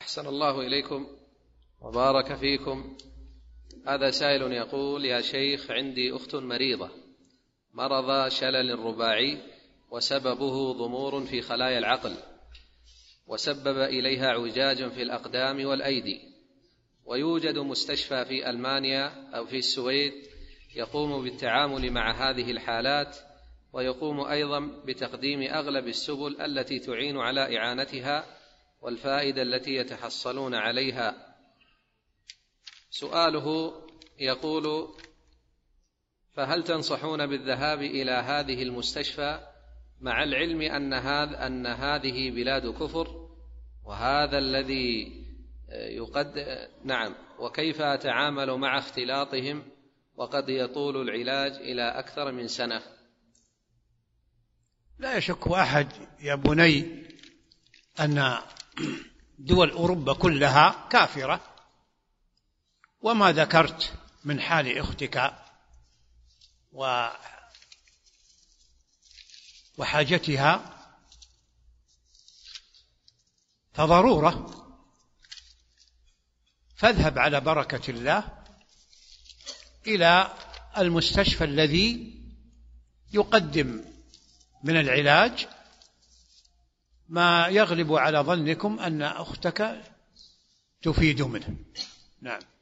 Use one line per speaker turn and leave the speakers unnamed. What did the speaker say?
أحسن الله إليكم وبارك فيكم. هذا سائل يقول: يا شيخ، عندي أخت مريضة مرض شلل رباعي وسببه ضمور في خلايا العقل، وسبب إليها اعوجاجا في الأقدام والأيدي، ويوجد مستشفى في ألمانيا أو في السويد يقوم بالتعامل مع هذه الحالات، ويقوم أيضا بتقديم أغلب السبل التي تعين على إعانتها والفائدة التي يتحصلون عليها. سؤاله يقول: فهل تنصحون بالذهاب إلى هذه المستشفى مع العلم أن هذه بلاد كفر وهذا الذي نعم، وكيف أتعامل مع اختلاطهم وقد يطول العلاج إلى أكثر من سنة؟
لا يشك أحد يا بني أن دول أوروبا كلها كافرة، وما ذكرت من حال أختك وحاجتها فضرورة، فاذهب على بركة الله إلى المستشفى الذي يقدم من العلاج ما يغلب على ظنكم أن أختك تفيد منه. نعم.